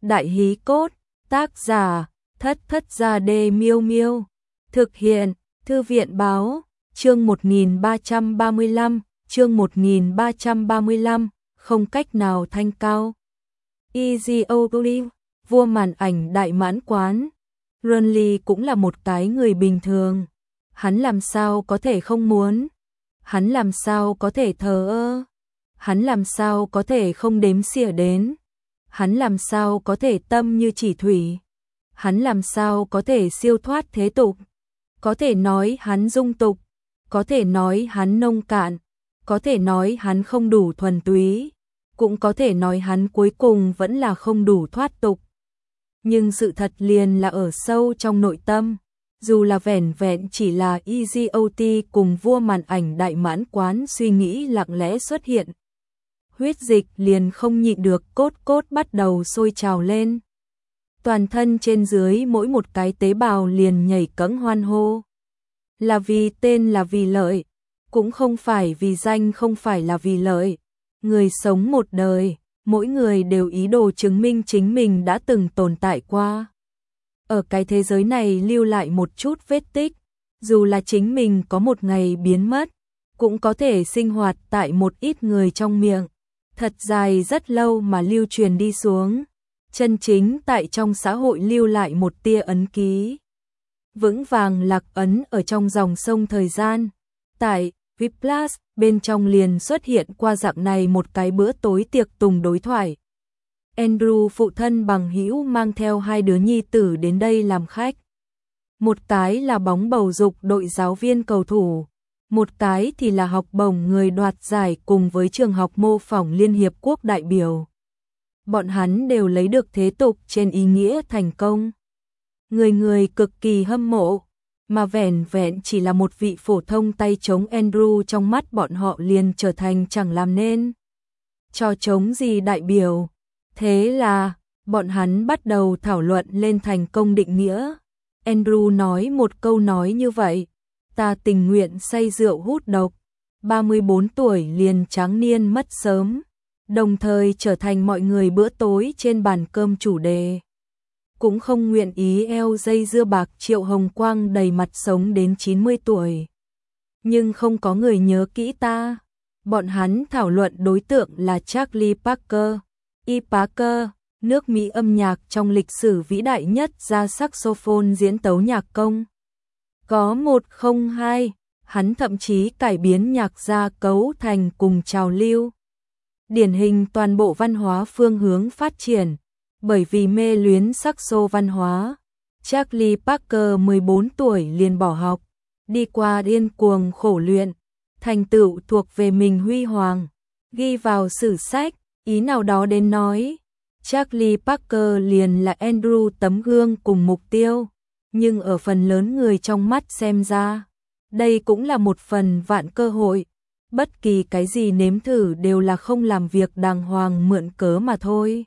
Đại hí cốt, tác giả, Thất Thất Gia Đê Miêu Miêu. Thực hiện, Thư viện báo, chương 1335, chương 1335, không cách nào thanh cao. Easy Ogilvy, vua màn ảnh đại mãn quán. Renly cũng là một cái người bình thường. Hắn làm sao có thể không muốn? Hắn làm sao có thể thờ ơ? Hắn làm sao có thể không đếm xỉa đến? Hắn làm sao có thể tâm như chỉ thủy? Hắn làm sao có thể siêu thoát thế tục? Có thể nói hắn dung tục, có thể nói hắn nông cạn, có thể nói hắn không đủ thuần túy, cũng có thể nói hắn cuối cùng vẫn là không đủ thoát tục. Nhưng sự thật liền là ở sâu trong nội tâm, dù là vẻn vẹn chỉ là Easy OT cùng vua màn ảnh đại mãn quán suy nghĩ lặng lẽ xuất hiện. Huyết dịch liền không nhịn được cốt cốt bắt đầu sôi trào lên. Toàn thân trên dưới mỗi một cái tế bào liền nhảy cẫng hoan hô. Là vì tên, là vì lợi, cũng không phải vì danh, không phải là vì lợi. Người sống một đời, mỗi người đều ý đồ chứng minh chính mình đã từng tồn tại qua. Ở cái thế giới này lưu lại một chút vết tích, dù là chính mình có một ngày biến mất, cũng có thể sinh hoạt tại một ít người trong miệng, thật dài rất lâu mà lưu truyền đi xuống, chân chính tại trong xã hội lưu lại một tia ấn ký. Vững vàng lạc ấn ở trong dòng sông thời gian. Tại Whiplash, bên trong liền xuất hiện qua dạng này một cái bữa tối tiệc tùng đối thoại. Andrew phụ thân bằng hữu mang theo hai đứa nhi tử đến đây làm khách. Một cái là bóng bầu dục đội giáo viên cầu thủ, một cái thì là học bổng người đoạt giải cùng với trường học mô phỏng Liên Hiệp Quốc đại biểu. Bọn hắn đều lấy được thế tục trên ý nghĩa thành công. Người người cực kỳ hâm mộ, mà vẻn vẹn chỉ là một vị phổ thông tay trống Andrew trong mắt bọn họ liền trở thành chẳng làm nên trò trống gì đại biểu. Thế là, bọn hắn bắt đầu thảo luận lên thành công định nghĩa. Andrew nói một câu nói như vậy: ta tình nguyện say rượu hút độc, 34 tuổi liền tráng niên mất sớm, đồng thời trở thành mọi người bữa tối trên bàn cơm chủ đề. Cũng không nguyện ý eo dây dưa bạc Triệu Hồng Quang đầy mặt sống đến 90 tuổi. Nhưng không có người nhớ kỹ ta. Bọn hắn thảo luận đối tượng là Charlie Parker. E. Parker, nước Mỹ âm nhạc trong lịch sử vĩ đại nhất ra saxophone diễn tấu nhạc công. Có 102, hắn thậm chí cải biến nhạc gia cấu thành cùng trào lưu. Điển hình toàn bộ văn hóa phương hướng phát triển. Bởi vì mê luyến saxo văn hóa, Charlie Parker 14 tuổi liền bỏ học, đi qua điên cuồng khổ luyện, thành tựu thuộc về mình huy hoàng, ghi vào sử sách. Ý nào đó đến nói, Charlie Parker liền là Andrew tấm gương cùng mục tiêu, nhưng ở phần lớn người trong mắt xem ra, đây cũng là một phần vạn cơ hội. Bất kỳ cái gì nếm thử đều là không làm việc đàng hoàng mượn cớ mà thôi.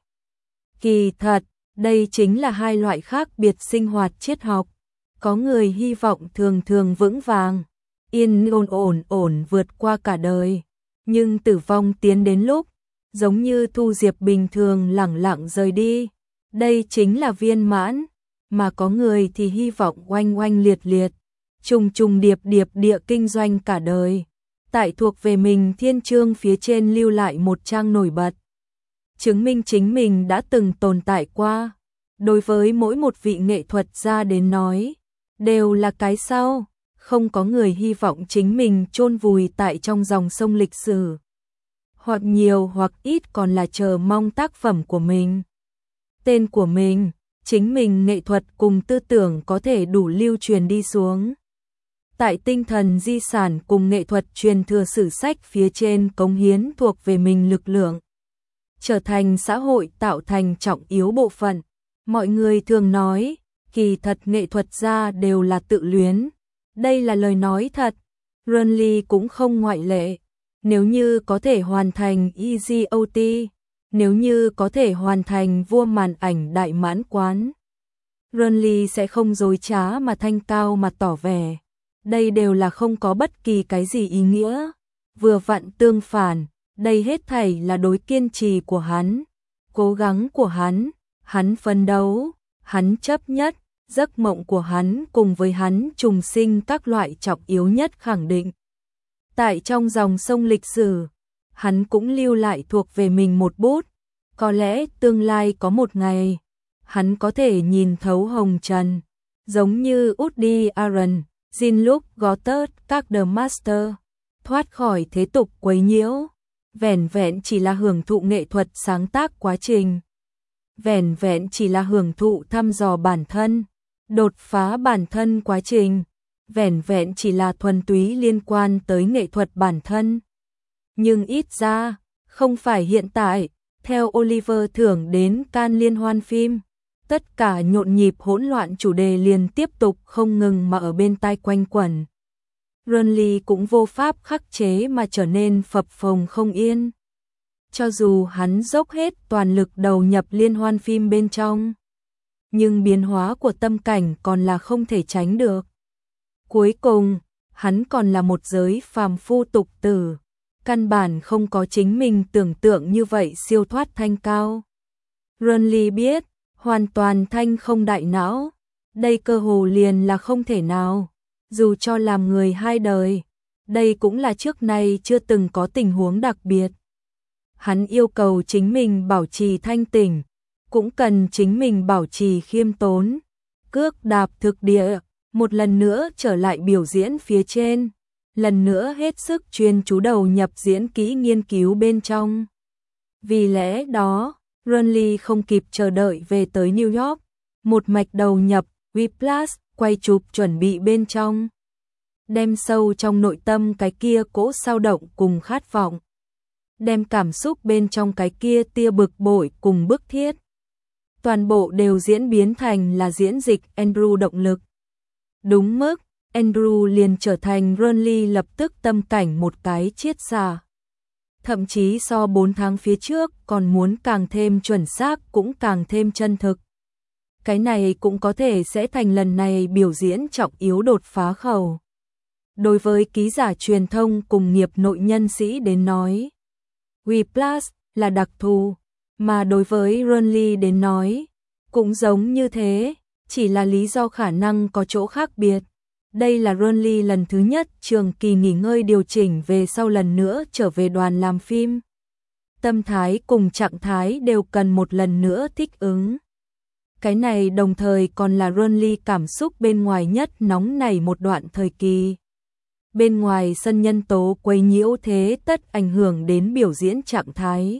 Kỳ thật, đây chính là hai loại khác biệt sinh hoạt triết học. Có người hy vọng thường thường vững vàng, yên ổn vượt qua cả đời, nhưng tử vong tiến đến lúc, giống như Thu Diệp bình thường lẳng lặng rời đi. Đây chính là viên mãn, mà có người thì hy vọng oanh oanh liệt liệt, trùng điệp địa kinh doanh cả đời. Tại thuộc về mình thiên chương phía trên lưu lại một trang nổi bật, chứng minh chính mình đã từng tồn tại qua. Đối với mỗi một vị nghệ thuật gia đến nói, đều là cái sau, không có người hy vọng chính mình chôn vùi tại trong dòng sông lịch sử. Hoặc nhiều hoặc ít còn là chờ mong tác phẩm của mình, tên của mình, chính mình nghệ thuật cùng tư tưởng có thể đủ lưu truyền đi xuống. Tại tinh thần di sản cùng nghệ thuật truyền thừa sử sách phía trên cống hiến thuộc về mình lực lượng, trở thành xã hội tạo thành trọng yếu bộ phận. Mọi người thường nói, kỳ thật nghệ thuật gia đều là tự luyến. Đây là lời nói thật, Renly cũng không ngoại lệ. Nếu như có thể hoàn thành Easy OT, nếu như có thể hoàn thành vua màn ảnh đại mãn quán, Renly sẽ không dối trá mà thanh cao mà tỏ vẻ. Đây đều là không có bất kỳ cái gì ý nghĩa. Vừa vặn tương phản, đây hết thảy là đối kiên trì của hắn, cố gắng của hắn, Hắn phấn đấu, hắn chấp nhất, giấc mộng của hắn cùng với hắn trùng sinh các loại trọng yếu nhất khẳng định. Tại trong dòng sông lịch sử, hắn cũng lưu lại thuộc về mình một bút, có lẽ tương lai có một ngày, hắn có thể nhìn thấu hồng trần, giống như Woody Allen, Jean-Luc Godard, các The Master, thoát khỏi thế tục quấy nhiễu, vẻn vẹn chỉ là hưởng thụ nghệ thuật sáng tác quá trình, vẻn vẹn chỉ là hưởng thụ thăm dò bản thân, đột phá bản thân quá trình, vẻn vẹn chỉ là thuần túy liên quan tới nghệ thuật bản thân. Nhưng ít ra, không phải hiện tại, theo Oliver thưởng đến Cannes liên hoan phim, tất cả nhộn nhịp hỗn loạn chủ đề liền tiếp tục không ngừng mà ở bên tai quanh quẩn. Renly cũng vô pháp khắc chế mà trở nên phập phồng không yên. Cho dù hắn dốc hết toàn lực đầu nhập liên hoan phim bên trong, nhưng biến hóa của tâm cảnh còn là không thể tránh được. Cuối cùng, hắn còn là một giới phàm phu tục tử, căn bản không có chính mình tưởng tượng như vậy siêu thoát thanh cao. Renly biết, hoàn toàn thanh không đại não, đây cơ hồ liền là không thể nào, dù cho làm người hai đời, đây cũng là trước nay chưa từng có tình huống đặc biệt. Hắn yêu cầu chính mình bảo trì thanh tỉnh, cũng cần chính mình bảo trì khiêm tốn, cước đạp thực địa, một lần nữa trở lại biểu diễn phía trên, lần nữa hết sức chuyên chú đầu nhập diễn kỹ nghiên cứu bên trong. Vì lẽ đó, Renly không kịp chờ đợi về tới New York, một mạch đầu nhập, Whiplash, quay chụp chuẩn bị bên trong. Đem sâu trong nội tâm cái kia cỗ sao động cùng khát vọng. Đem cảm xúc bên trong cái kia tia bực bội cùng bức thiết. Toàn bộ đều diễn biến thành là diễn dịch Andrew động lực. Đúng mức, Andrew liền trở thành Renly lập tức tâm cảnh một cái chiết xạ. Thậm chí so 4 tháng phía trước còn muốn càng thêm chuẩn xác cũng càng thêm chân thực. Cái này cũng có thể sẽ thành lần này biểu diễn trọng yếu đột phá khẩu. Đối với ký giả truyền thông cùng nghiệp nội nhân sĩ đến nói, Whiplash là đặc thù, mà đối với Renly đến nói, cũng giống như thế, chỉ là lý do khả năng có chỗ khác biệt. Đây là Renly lần thứ nhất trường kỳ nghỉ ngơi điều chỉnh về sau lần nữa trở về đoàn làm phim. Tâm thái cùng trạng thái đều cần một lần nữa thích ứng. Cái này đồng thời còn là Renly cảm xúc bên ngoài nhất nóng nảy một đoạn thời kỳ. Bên ngoài sân nhân tố quấy nhiễu thế tất ảnh hưởng đến biểu diễn trạng thái.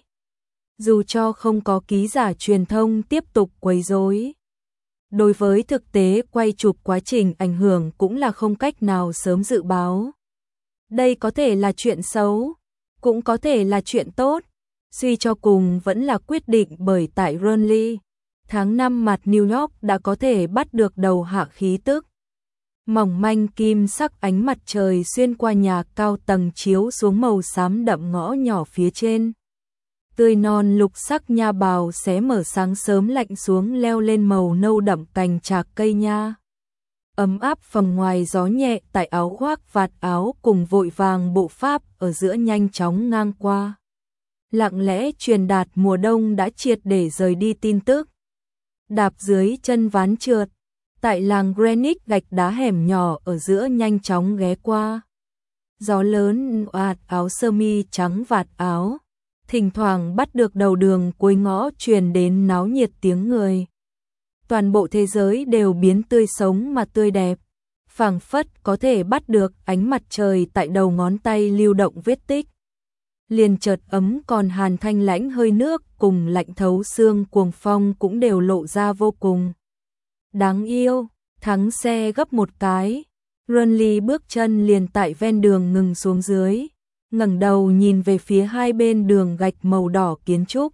Dù cho không có ký giả truyền thông tiếp tục quấy rối, đối với thực tế quay chụp quá trình ảnh hưởng cũng là không cách nào sớm dự báo. Đây có thể là chuyện xấu, cũng có thể là chuyện tốt, suy cho cùng vẫn là quyết định bởi tại Renly. Tháng 5 mặt New York đã có thể bắt được đầu hạ khí tức. Mỏng manh kim sắc ánh mặt trời xuyên qua nhà cao tầng chiếu xuống màu xám đậm ngõ nhỏ phía trên. Tươi non lục sắc nha bào xé mở sáng sớm lạnh xuống leo lên màu nâu đậm cành trạc cây nha. Ấm áp phần ngoài gió nhẹ tại áo khoác vạt áo cùng vội vàng bộ pháp ở giữa nhanh chóng ngang qua. Lặng lẽ truyền đạt mùa đông đã triệt để rời đi tin tức. Đạp dưới chân ván trượt, tại làng Greenwich gạch đá hẻm nhỏ ở giữa nhanh chóng ghé qua. Gió lớn oạt áo sơ mi trắng vạt áo, thỉnh thoảng bắt được đầu đường cuối ngõ truyền đến náo nhiệt tiếng người. Toàn bộ thế giới đều biến tươi sống mà tươi đẹp, phảng phất có thể bắt được ánh mặt trời tại đầu ngón tay lưu động vết tích. Liền chợt ấm còn hàn thanh lãnh hơi nước cùng lạnh thấu xương cuồng phong cũng đều lộ ra vô cùng đáng yêu. Thắng xe gấp một cái, Renly bước chân liền tại ven đường ngừng xuống dưới, ngẩng đầu nhìn về phía hai bên đường gạch màu đỏ kiến trúc.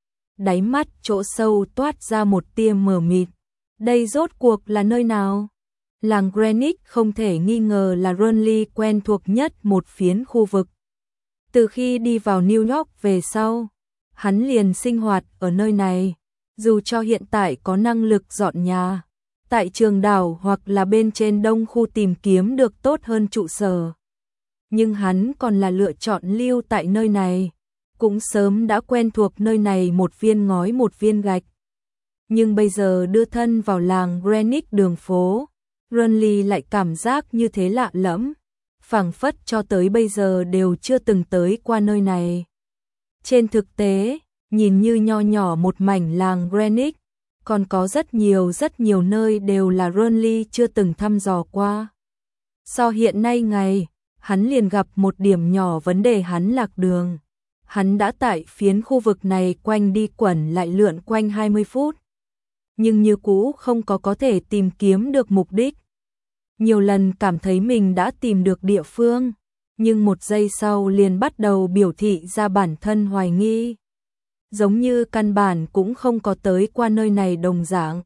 Đáy mắt chỗ sâu toát ra một tia mờ mịt. Đây rốt cuộc là nơi nào? Làng Greenwich không thể nghi ngờ là Renly quen thuộc nhất một phiến khu vực. Từ khi đi vào New York về sau, hắn liền sinh hoạt ở nơi này, dù cho hiện tại có năng lực dọn nhà, tại trường đảo hoặc là bên trên đông khu tìm kiếm được tốt hơn trụ sở. Nhưng hắn còn là lựa chọn lưu tại nơi này, cũng sớm đã quen thuộc nơi này một viên ngói một viên gạch. Nhưng bây giờ đưa thân vào làng Greenwich đường phố, Renly lại cảm giác như thế lạ lẫm, phảng phất cho tới bây giờ đều chưa từng tới qua nơi này. Trên thực tế, nhìn như nho nhỏ một mảnh làng Greenwich, còn có rất nhiều nơi đều là Renly chưa từng thăm dò qua. Sau hiện nay ngày, hắn liền gặp một điểm nhỏ vấn đề, hắn lạc đường. Hắn đã tại phiến khu vực này quanh đi quẩn lại lượn quanh 20 phút. Nhưng như cũ không có thể tìm kiếm được mục đích. Nhiều lần cảm thấy mình đã tìm được địa phương, nhưng một giây sau liền bắt đầu biểu thị ra bản thân hoài nghi. Giống như căn bản cũng không có tới qua nơi này đồng dạng.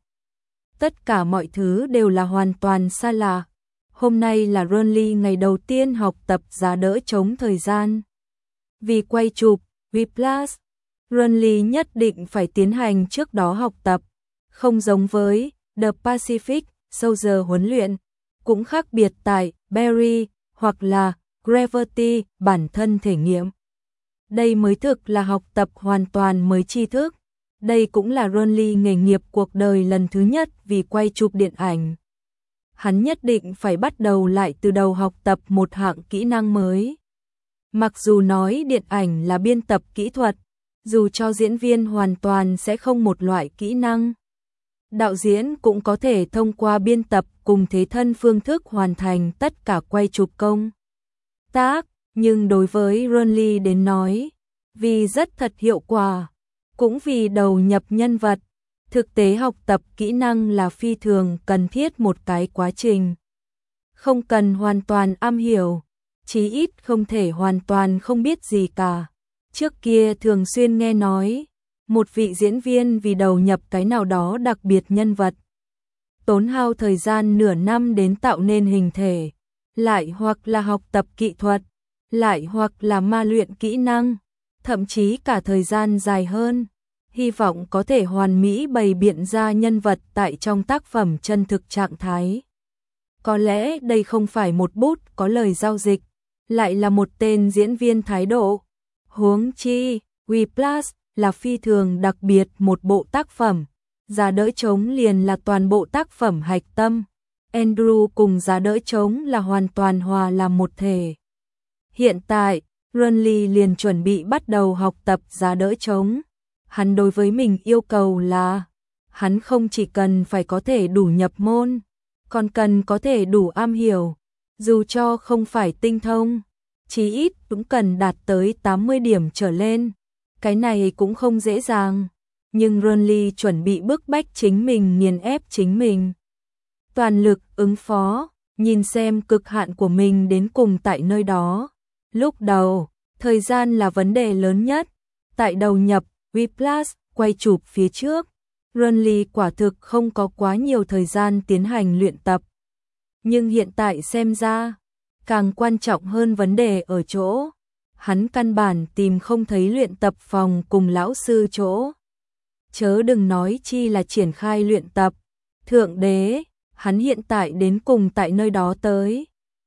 Tất cả mọi thứ đều là hoàn toàn xa lạ. Hôm nay là Renly ngày đầu tiên học tập giá đỡ chống thời gian. Vì quay chụp Whiplash, Renly nhất định phải tiến hành trước đó học tập. Không giống với The Pacific Soldier huấn luyện, cũng khác biệt tại Barry hoặc là Gravity bản thân thể nghiệm. Đây mới thực là học tập hoàn toàn mới tri thức. Đây cũng là Renly nghề nghiệp cuộc đời lần thứ nhất vì quay chụp điện ảnh. Hắn nhất định phải bắt đầu lại từ đầu học tập một hạng kỹ năng mới. Mặc dù nói điện ảnh là biên tập kỹ thuật, dù cho diễn viên hoàn toàn sẽ không một loại kỹ năng. Đạo diễn cũng có thể thông qua biên tập cùng thế thân phương thức hoàn thành tất cả quay chụp công tác, nhưng đối với Renly đến nói, vì rất thật hiệu quả, cũng vì đầu nhập nhân vật, thực tế học tập kỹ năng là phi thường cần thiết một cái quá trình. Không cần hoàn toàn am hiểu, chí ít không thể hoàn toàn không biết gì cả. Trước kia thường xuyên nghe nói, một vị diễn viên vì đầu nhập cái nào đó đặc biệt nhân vật, tốn hao thời gian nửa năm đến tạo nên hình thể, lại hoặc là học tập kỹ thuật, lại hoặc là ma luyện kỹ năng, thậm chí cả thời gian dài hơn, hy vọng có thể hoàn mỹ bày biện ra nhân vật tại trong tác phẩm chân thực trạng thái. Có lẽ đây không phải một bút có lời giao dịch, lại là một tên diễn viên thái độ. Huống chi, Whiplash là phi thường đặc biệt một bộ tác phẩm, giá đỡ trống liền là toàn bộ tác phẩm hạch tâm. Andrew cùng giá đỡ trống là hoàn toàn hòa làm một thể. Hiện tại, Renly liền chuẩn bị bắt đầu học tập giá đỡ trống. Hắn đối với mình yêu cầu là, hắn không chỉ cần phải có thể đủ nhập môn, còn cần có thể đủ am hiểu, dù cho không phải tinh thông, chí ít cũng cần đạt tới 80 điểm trở lên. Cái này cũng không dễ dàng, nhưng Renly chuẩn bị bức bách chính mình, nghiền ép chính mình. Toàn lực ứng phó, nhìn xem cực hạn của mình đến cùng tại nơi đó. Lúc đầu, thời gian là vấn đề lớn nhất. Tại đầu nhập, Whiplash, quay chụp phía trước, Renly quả thực không có quá nhiều thời gian tiến hành luyện tập. Nhưng hiện tại xem ra, càng quan trọng hơn vấn đề ở chỗ, hắn căn bản tìm không thấy luyện tập phòng cùng lão sư chỗ. Chớ đừng nói chi là triển khai luyện tập. Thượng đế, hắn hiện tại đến cùng tại nơi đó tới.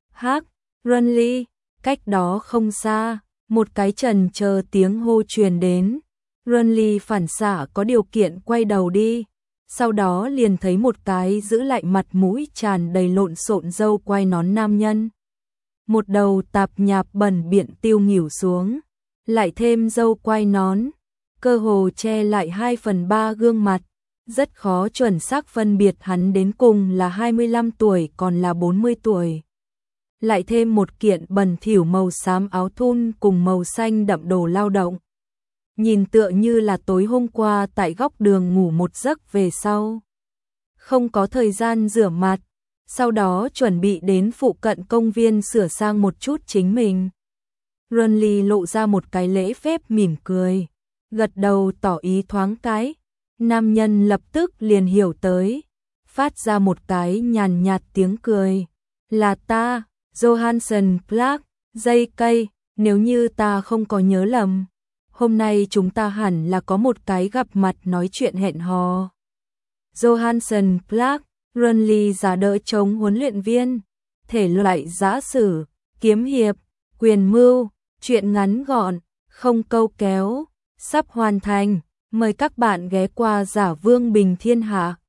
Renly, cách đó không xa, một cái trần chờ tiếng hô truyền đến. Renly phản xạ có điều kiện quay đầu đi, sau đó liền thấy một cái giữ lại mặt mũi tràn đầy lộn xộn râu quai nón nam nhân. Một đầu tạp nhạp bẩn biện tiêu nghỉu xuống, lại thêm râu quai nón, cơ hồ che lại 2/3 gương mặt, rất khó chuẩn xác phân biệt hắn đến cùng là 25 tuổi còn là 40 tuổi. Lại thêm một kiện bẩn thỉu màu xám áo thun cùng màu xanh đậm đồ lao động. Nhìn tựa như là tối hôm qua tại góc đường ngủ một giấc về sau. Không có thời gian rửa mặt, sau đó chuẩn bị đến phụ cận công viên sửa sang một chút chính mình. Renly lộ ra một cái lễ phép mỉm cười, gật đầu tỏ ý thoáng cái. Nam nhân lập tức liền hiểu tới, phát ra một cái nhàn nhạt tiếng cười. Là ta, Johansson Clark, dây cây, nếu như ta không có nhớ lầm. Hôm nay chúng ta hẳn là có một cái gặp mặt nói chuyện hẹn hò. Johansson Clark, Renly giá đỡ chống huấn luyện viên, thể loại giã sử, kiếm hiệp, quyền mưu, chuyện ngắn gọn, không câu kéo, sắp hoàn thành. Mời các bạn ghé qua Giả Vương Bình Thiên Hạ.